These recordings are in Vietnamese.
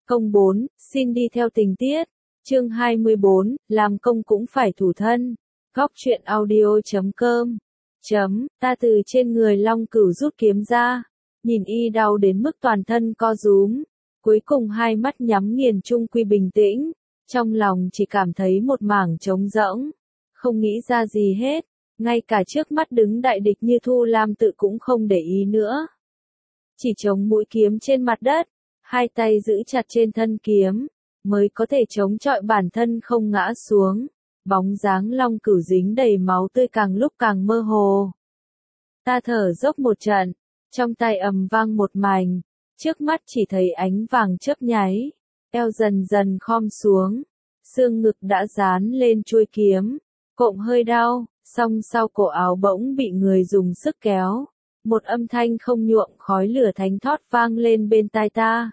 Công 4, xin đi theo tình tiết. Chương 24, làm công cũng phải thủ thân. Góc truyện audio.com. Ta từ trên người Long Cửu rút kiếm ra, nhìn y đau đến mức toàn thân co rúm, cuối cùng hai mắt nhắm nghiền chung quy bình tĩnh, trong lòng chỉ cảm thấy một mảng trống rỗng, không nghĩ ra gì hết, ngay cả trước mắt đứng đại địch như Thu Lam Tự cũng không để ý nữa. Chỉ chống mũi kiếm trên mặt đất, hai tay giữ chặt trên thân kiếm, mới có thể chống chọi bản thân không ngã xuống. Bóng dáng Long Cửu dính đầy máu tươi càng lúc càng mơ hồ. Ta thở dốc một trận, trong tay ầm vang một mảnh, trước mắt chỉ thấy ánh vàng chớp nháy, eo dần dần khom xuống, xương ngực đã dán lên chuôi kiếm, cộm hơi đau, song sau cổ áo bỗng bị người dùng sức kéo, một âm thanh không nhuộm khói lửa thánh thót vang lên bên tai ta.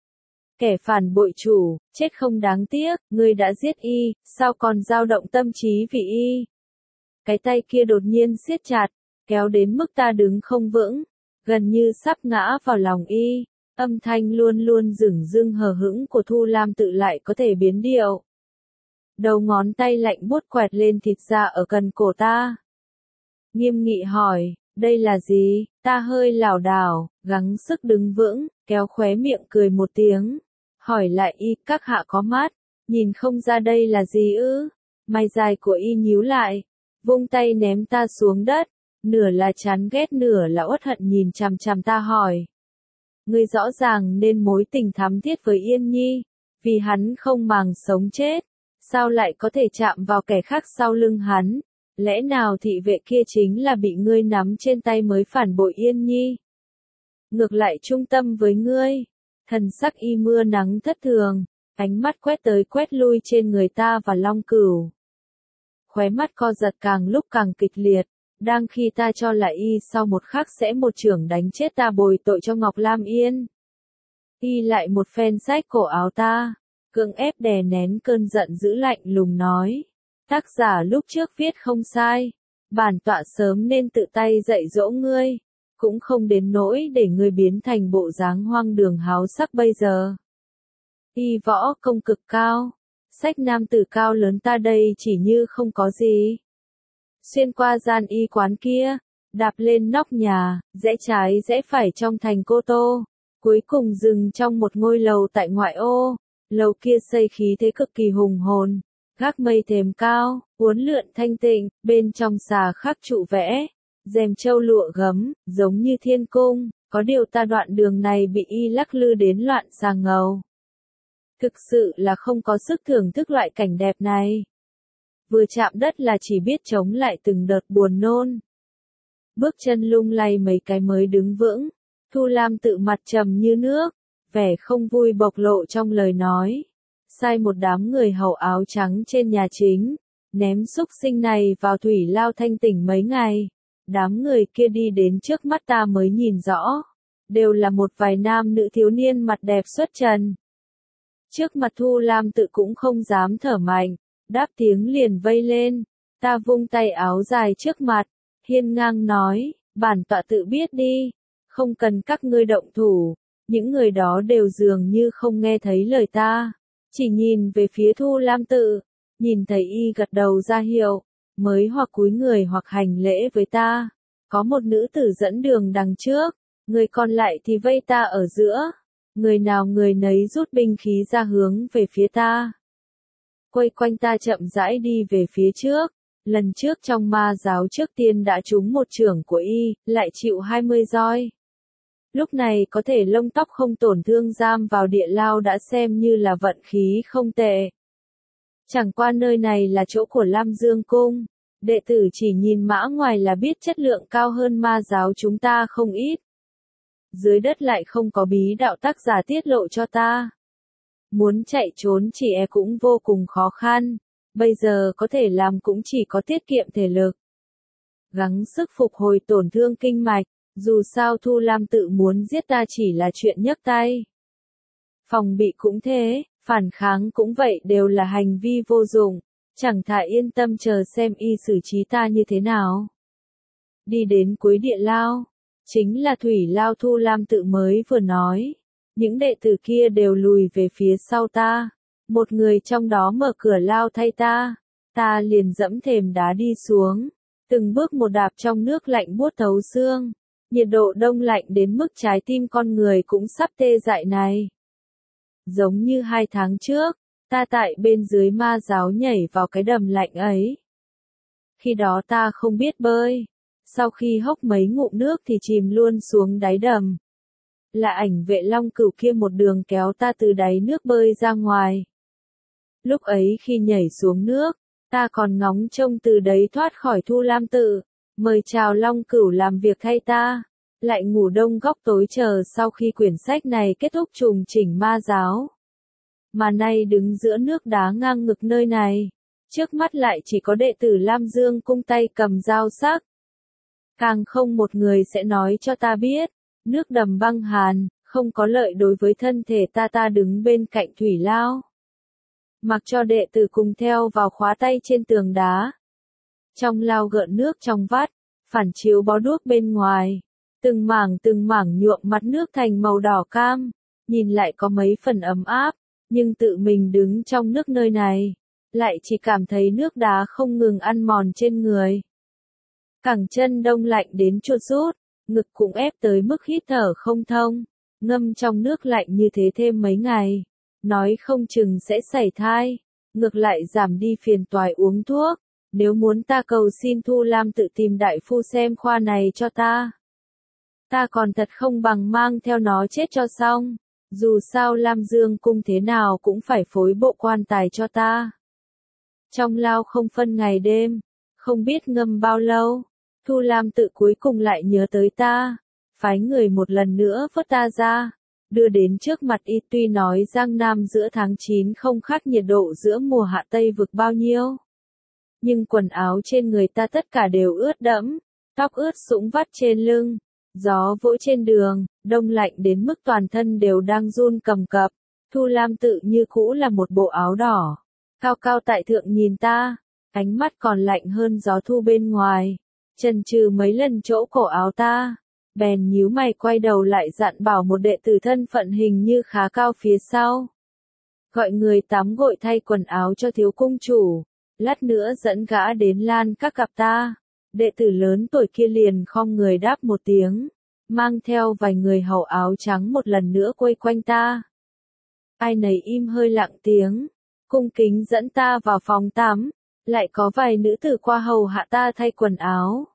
Kẻ phản bội chủ, chết không đáng tiếc, ngươi đã giết y, sao còn dao động tâm trí vì y? Cái tay kia đột nhiên siết chặt, kéo đến mức ta đứng không vững, gần như sắp ngã vào lòng y. Âm thanh luôn luôn dửng dưng hờ hững của Thu Lam Tự lại có thể biến điệu. Đầu ngón tay lạnh buốt quẹt lên thịt da ở gần cổ ta. Nghiêm nghị hỏi, đây là gì? Ta hơi lảo đảo, gắng sức đứng vững, kéo khóe miệng cười một tiếng. Hỏi lại y, các hạ có mắt, nhìn không ra đây là gì ư? Mày dài của y nhíu lại, vung tay ném ta xuống đất, nửa là chán ghét nửa là uất hận nhìn chằm chằm ta hỏi. Ngươi rõ ràng nên mối tình thắm thiết với Yên Nhi, vì hắn không màng sống chết, sao lại có thể chạm vào kẻ khác sau lưng hắn? Lẽ nào thị vệ kia chính là bị ngươi nắm trên tay mới phản bội Yên Nhi? Ngược lại trung tâm với ngươi. Thần sắc y mưa nắng thất thường, ánh mắt quét tới quét lui trên người ta và Long Cửu. Khóe mắt co giật càng lúc càng kịch liệt, đang khi ta cho là y sau một khắc sẽ một chưởng đánh chết ta bồi tội cho Ngọc Lam Yên. Y lại một phen xách cổ áo ta, cưỡng ép đè nén cơn giận dữ lạnh lùng nói. Tác giả lúc trước viết không sai, bản tọa sớm nên tự tay dạy dỗ ngươi. Cũng không đến nỗi để ngươi biến thành bộ dáng hoang đường háo sắc bây giờ. Y võ công cực cao, sách nam tử cao lớn ta đây chỉ như không có gì. Xuyên qua gian y quán kia, đạp lên nóc nhà, rẽ trái rẽ phải trong thành Cô Tô, cuối cùng dừng trong một ngôi lầu tại ngoại ô. Lầu kia xây khí thế cực kỳ hùng hồn, gác mây thềm cao, uốn lượn thanh tịnh, bên trong xà khắc trụ vẽ. Rèm châu lụa gấm, giống như thiên cung, có điều ta đoạn đường này bị y lắc lư đến loạn xà ngầu. Thực sự là không có sức thưởng thức loại cảnh đẹp này. Vừa chạm đất là chỉ biết chống lại từng đợt buồn nôn. Bước chân lung lay mấy cái mới đứng vững, Thu Lam Tự mặt trầm như nước, vẻ không vui bộc lộ trong lời nói. Sai một đám người hầu áo trắng trên nhà chính, ném xúc sinh này vào thủy lao thanh tỉnh mấy ngày. Đám người kia đi đến trước mắt ta mới nhìn rõ, đều là một vài nam nữ thiếu niên mặt đẹp xuất trần. Trước mặt Thu Lam Tự cũng không dám thở mạnh, đáp tiếng liền vây lên, ta vung tay áo dài trước mặt, hiên ngang nói, bản tọa tự biết đi, không cần các ngươi động thủ. Những người đó đều dường như không nghe thấy lời ta, chỉ nhìn về phía Thu Lam Tự, nhìn thấy y gật đầu ra hiệu. Mới hoặc cúi người hoặc hành lễ với ta. Có một nữ tử dẫn đường đằng trước, người còn lại thì vây ta ở giữa. Người nào người nấy rút binh khí ra hướng về phía ta. Quay quanh ta chậm rãi đi về phía trước. Lần trước trong ma giáo trước tiên đã trúng một chưởng của y, lại chịu 20 roi. Lúc này có thể lông tóc không tổn thương giam vào địa lao đã xem như là vận khí không tệ. Chẳng qua nơi này là chỗ của Lam Dương Cung, đệ tử chỉ nhìn mã ngoài là biết chất lượng cao hơn ma giáo chúng ta không ít. Dưới đất lại không có bí đạo tác giả tiết lộ cho ta. Muốn chạy trốn chỉ e cũng vô cùng khó khăn, bây giờ có thể làm cũng chỉ có tiết kiệm thể lực. Gắng sức phục hồi tổn thương kinh mạch, dù sao Thu Lam Tự muốn giết ta chỉ là chuyện nhấc tay. Phòng bị cũng thế. Phản kháng cũng vậy đều là hành vi vô dụng, chẳng thà yên tâm chờ xem y xử trí ta như thế nào. Đi đến cuối địa lao, chính là thủy lao Thu Lam Tự mới vừa nói. Những đệ tử kia đều lùi về phía sau ta. Một người trong đó mở cửa lao thay ta. Ta liền dẫm thềm đá đi xuống. Từng bước một đạp trong nước lạnh buốt thấu xương. Nhiệt độ đông lạnh đến mức trái tim con người cũng sắp tê dại này. Giống như 2 tháng trước, ta tại bên dưới ma giáo nhảy vào cái đầm lạnh ấy. Khi đó ta không biết bơi. Sau khi hốc mấy ngụm nước thì chìm luôn xuống đáy đầm. Là ảnh vệ long cửu kia một đường kéo ta từ đáy nước bơi ra ngoài. Lúc ấy khi nhảy xuống nước, ta còn ngóng trông từ đấy thoát khỏi Thu Lam tự, mời chào long cửu làm việc thay ta, lại ngủ đông góc tối chờ sau khi quyển sách này kết thúc trùng chỉnh ma giáo. Mà nay đứng giữa nước đá ngang ngực nơi này, trước mắt lại chỉ có đệ tử Lam Dương cung tay cầm dao sắc. Càng không một người sẽ nói cho ta biết, nước đầm băng hàn, không có lợi đối với thân thể ta đứng bên cạnh thủy lao. Mặc cho đệ tử cùng theo vào khóa tay trên tường đá. Trong lao gợn nước trong vắt, phản chiếu bó đuốc bên ngoài, từng mảng nhuộm mặt nước thành màu đỏ cam, nhìn lại có mấy phần ấm áp, nhưng tự mình đứng trong nước nơi này, lại chỉ cảm thấy nước đá không ngừng ăn mòn trên người. Cẳng chân đông lạnh đến chuột rút, ngực cũng ép tới mức hít thở không thông, ngâm trong nước lạnh như thế thêm mấy ngày, nói không chừng sẽ sảy thai, ngược lại giảm đi phiền toái uống thuốc, nếu muốn ta cầu xin Thu Lam tự tìm đại phu xem khoa này cho ta. Ta còn thật không bằng mang theo nó chết cho xong, dù sao Lam Dương cung thế nào cũng phải phối bộ quan tài cho ta. Trong lao không phân ngày đêm, không biết ngâm bao lâu, Thu Lam tự cuối cùng lại nhớ tới ta, phái người một lần nữa vớt ta ra, đưa đến trước mặt y. Tuy nói Giang Nam giữa tháng 9 không khác nhiệt độ giữa mùa hạ Tây vực bao nhiêu, nhưng quần áo trên người ta tất cả đều ướt đẫm, tóc ướt sũng vắt trên lưng, gió vỗ trên đường, đông lạnh đến mức toàn thân đều đang run cầm cập. Thu Lam tự như cũ là một bộ áo đỏ, cao cao tại thượng nhìn ta, ánh mắt còn lạnh hơn gió thu bên ngoài, chần chừ mấy lần chỗ cổ áo ta, bèn nhíu mày quay đầu lại dặn bảo một đệ tử thân phận hình như khá cao phía sau. Gọi người tắm gội thay quần áo cho thiếu cung chủ, lát nữa dẫn gã đến lan các gặp ta. Đệ tử lớn tuổi kia liền khom người đáp một tiếng, mang theo vài người hầu áo trắng một lần nữa quây quanh ta. Ai nấy im hơi lặng tiếng, cung kính dẫn ta vào phòng tắm, lại có vài nữ tử qua hầu hạ ta thay quần áo.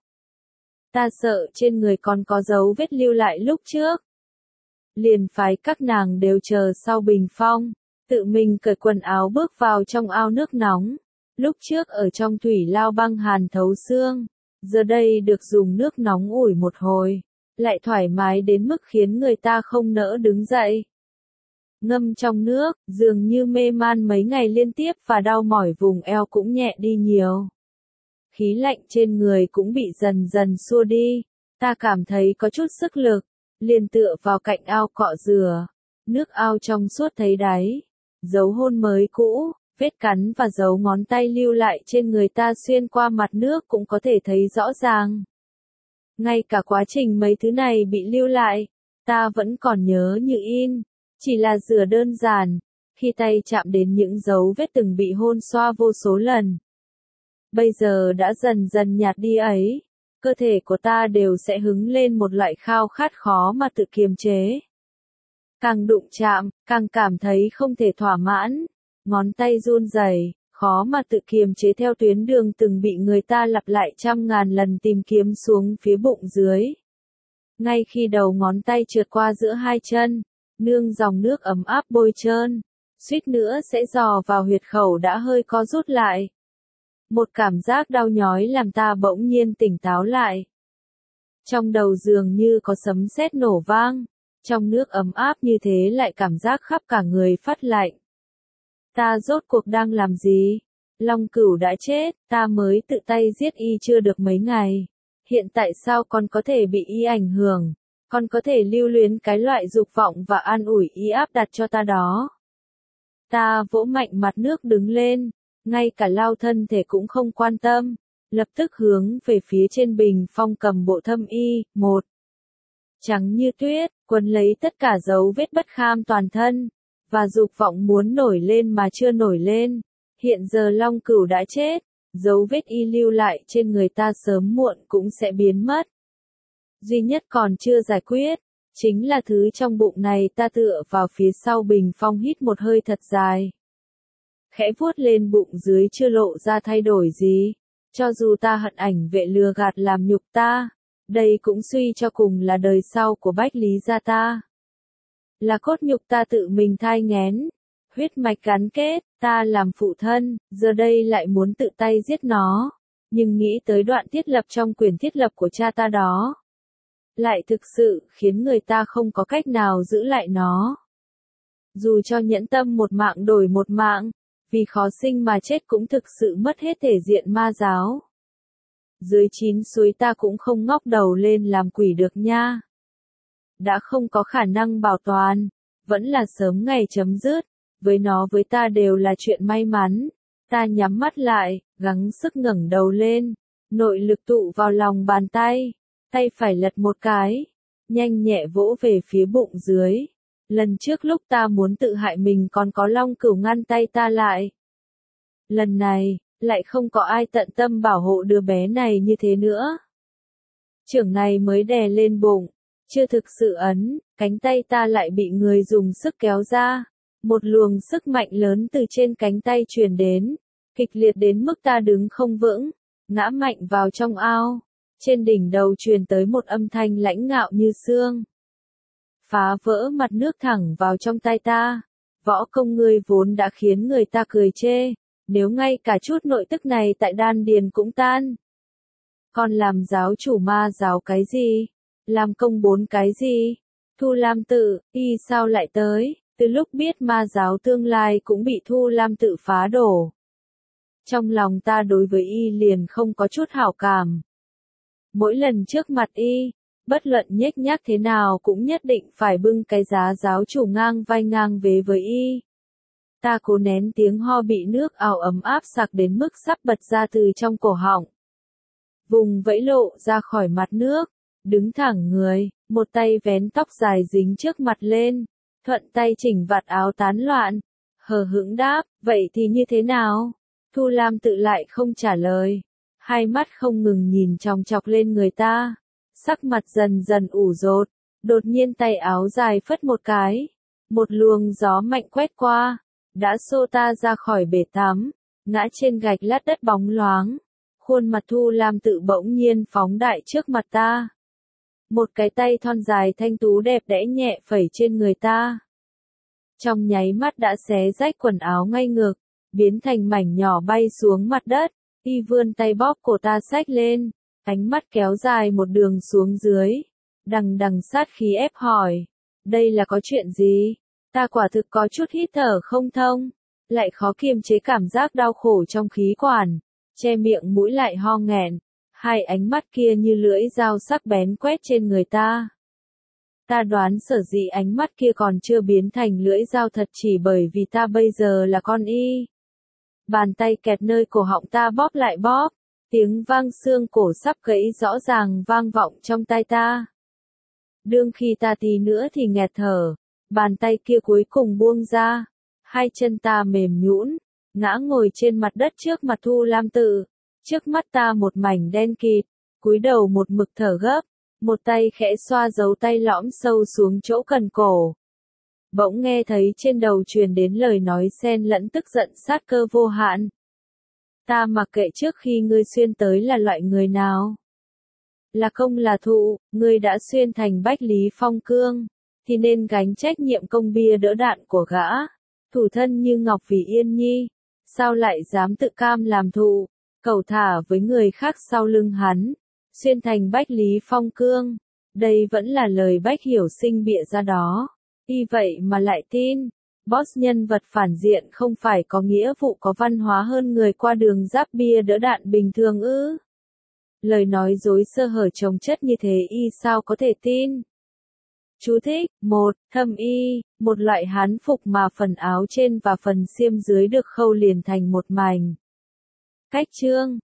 Ta sợ trên người còn có dấu vết lưu lại lúc trước. Liền phái các nàng đều chờ sau bình phong, tự mình cởi quần áo bước vào trong ao nước nóng. Lúc trước ở trong thủy lao băng hàn thấu xương, giờ đây được dùng nước nóng ủi một hồi, lại thoải mái đến mức khiến người ta không nỡ đứng dậy. Ngâm trong nước, dường như mê man mấy ngày liên tiếp và đau mỏi vùng eo cũng nhẹ đi nhiều. Khí lạnh trên người cũng bị dần dần xua đi, ta cảm thấy có chút sức lực, liền tựa vào cạnh ao cọ rửa, nước ao trong suốt thấy đáy, dấu hôn mới cũ, vết cắn và dấu ngón tay lưu lại trên người ta xuyên qua mặt nước cũng có thể thấy rõ ràng. Ngay cả quá trình mấy thứ này bị lưu lại, ta vẫn còn nhớ như in, chỉ là rửa đơn giản, khi tay chạm đến những dấu vết từng bị hôn xoa vô số lần. Bây giờ đã dần dần nhạt đi ấy, cơ thể của ta đều sẽ hứng lên một loại khao khát khó mà tự kiềm chế. Càng đụng chạm, càng cảm thấy không thể thỏa mãn, ngón tay run rẩy, khó mà tự kiềm chế theo tuyến đường từng bị người ta lặp lại trăm ngàn lần tìm kiếm xuống phía bụng dưới. Ngay khi đầu ngón tay trượt qua giữa hai chân, nương dòng nước ấm áp bôi trơn, suýt nữa sẽ dò vào huyệt khẩu đã hơi co rút lại. Một cảm giác đau nhói làm ta bỗng nhiên tỉnh táo lại. Trong đầu dường như có sấm sét nổ vang, trong nước ấm áp như thế lại cảm giác khắp cả người phát lạnh. Ta rốt cuộc đang làm gì? Long Cửu đã chết, ta mới tự tay giết y chưa được mấy ngày. Hiện tại sao con có thể bị y ảnh hưởng? Con có thể lưu luyến cái loại dục vọng và an ủi y áp đặt cho ta đó. Ta vỗ mạnh mặt nước đứng lên, ngay cả lao thân thể cũng không quan tâm, lập tức hướng về phía trên bình phong cầm bộ thâm y, một. trắng như tuyết, quấn lấy tất cả dấu vết bất kham toàn thân, và dục vọng muốn nổi lên mà chưa nổi lên. Hiện giờ Long Cửu đã chết, dấu vết y lưu lại trên người ta sớm muộn cũng sẽ biến mất. Duy nhất còn chưa giải quyết, chính là thứ trong bụng này. Ta tựa vào phía sau bình phong hít một hơi thật dài. Khẽ vuốt lên bụng dưới chưa lộ ra thay đổi gì. Cho dù ta hận ảnh vệ lừa gạt làm nhục ta, đây cũng suy cho cùng là đời sau của Bách Lý gia ta. Là cốt nhục ta tự mình thai nghén, huyết mạch gắn kết, ta làm phụ thân, giờ đây lại muốn tự tay giết nó. Nhưng nghĩ tới đoạn thiết lập trong quyển thiết lập của cha ta đó, lại thực sự khiến người ta không có cách nào giữ lại nó. Dù cho nhẫn tâm một mạng đổi một mạng, vì khó sinh mà chết cũng thực sự mất hết thể diện ma giáo. Dưới 9 suối ta cũng không ngóc đầu lên làm quỷ được nha. Đã không có khả năng bảo toàn, vẫn là sớm ngày chấm dứt, với nó với ta đều là chuyện may mắn. Ta nhắm mắt lại, gắng sức ngẩng đầu lên, nội lực tụ vào lòng bàn tay, tay phải lật một cái, nhanh nhẹ vỗ về phía bụng dưới. Lần trước lúc ta muốn tự hại mình còn có Long Cửu ngăn tay ta lại. Lần này, lại không có ai tận tâm bảo hộ đứa bé này như thế nữa. Chưởng này mới đè lên bụng, chưa thực sự ấn, cánh tay ta lại bị người dùng sức kéo ra. Một luồng sức mạnh lớn từ trên cánh tay truyền đến, kịch liệt đến mức ta đứng không vững, ngã mạnh vào trong ao. Trên đỉnh đầu truyền tới một âm thanh lãnh ngạo như xương. Phá vỡ mặt nước thẳng vào trong tay ta. Võ công ngươi vốn đã khiến người ta cười chê, nếu ngay cả chút nội tức này tại đan điền cũng tan. Còn làm giáo chủ ma giáo cái gì? Làm công 4 cái gì? Thu Lam Tự, y sao lại tới? Từ lúc biết ma giáo tương lai cũng bị Thu Lam Tự phá đổ. Trong lòng ta đối với y liền không có chút hảo cảm. Mỗi lần trước mặt y, bất luận nhếch nhác thế nào cũng nhất định phải bưng cái giá giáo chủ ngang vai ngang vế với y. Ta cố nén tiếng ho bị nước ảo ấm áp sặc đến mức sắp bật ra từ trong cổ họng. Vùng vẫy lộ ra khỏi mặt nước, đứng thẳng người, một tay vén tóc dài dính trước mặt lên, thuận tay chỉnh vạt áo tán loạn, hờ hững đáp, vậy thì như thế nào? Thu Lam Tự lại không trả lời, hai mắt không ngừng nhìn chòng chọc lên người ta, sắc mặt dần dần ủ rột, đột nhiên tay áo dài phất một cái, một luồng gió mạnh quét qua, đã xô ta ra khỏi bể tắm, ngã trên gạch lát đất bóng loáng, khuôn mặt Thu Lam Tự bỗng nhiên phóng đại trước mặt ta. Một cái tay thon dài thanh tú đẹp đẽ nhẹ phẩy trên người ta. Trong nháy mắt đã xé rách quần áo ngay ngược, biến thành mảnh nhỏ bay xuống mặt đất, y vươn tay bóp cổ ta xách lên, ánh mắt kéo dài một đường xuống dưới, đằng đằng sát khí ép hỏi, đây là có chuyện gì? Ta quả thực có chút hít thở không thông, lại khó kiềm chế cảm giác đau khổ trong khí quản, che miệng mũi lại ho nghẹn, hai ánh mắt kia như lưỡi dao sắc bén quét trên người ta. Ta đoán sở dĩ ánh mắt kia còn chưa biến thành lưỡi dao thật chỉ bởi vì ta bây giờ là con y. Bàn tay kẹt nơi cổ họng ta bóp lại bóp, tiếng vang xương cổ sắp gãy rõ ràng vang vọng trong tai ta. Đương khi ta tí nữa thì nghẹt thở, bàn tay kia cuối cùng buông ra, hai chân ta mềm nhũn, ngã ngồi trên mặt đất trước mặt Thu Lam Tự, trước mắt ta một mảnh đen kịt, cúi đầu một mực thở gấp, một tay khẽ xoa dấu tay lõm sâu xuống chỗ cần cổ. Bỗng nghe thấy trên đầu truyền đến lời nói xen lẫn tức giận sát cơ vô hạn. Ta mặc kệ trước khi ngươi xuyên tới là loại người nào. Là công là thụ, ngươi đã xuyên thành Bách Lý Phong Cương, thì nên gánh trách nhiệm công bia đỡ đạn của gã. Thủ thân như Ngọc Vì Yên Nhi, sao lại dám tự cam làm thụ, cẩu thả với người khác sau lưng hắn, xuyên thành Bách Lý Phong Cương. Đây vẫn là lời Bách Hiểu Sinh bịa ra đó. Y vậy mà lại tin, boss nhân vật phản diện không phải có nghĩa vụ có văn hóa hơn người qua đường giáp bia đỡ đạn bình thường ư? Lời nói dối sơ hở chồng chất như thế y sao có thể tin? Chú thích, 1. Thâm y, một loại hán phục mà phần áo trên và phần xiêm dưới được khâu liền thành một mảnh. Cách chương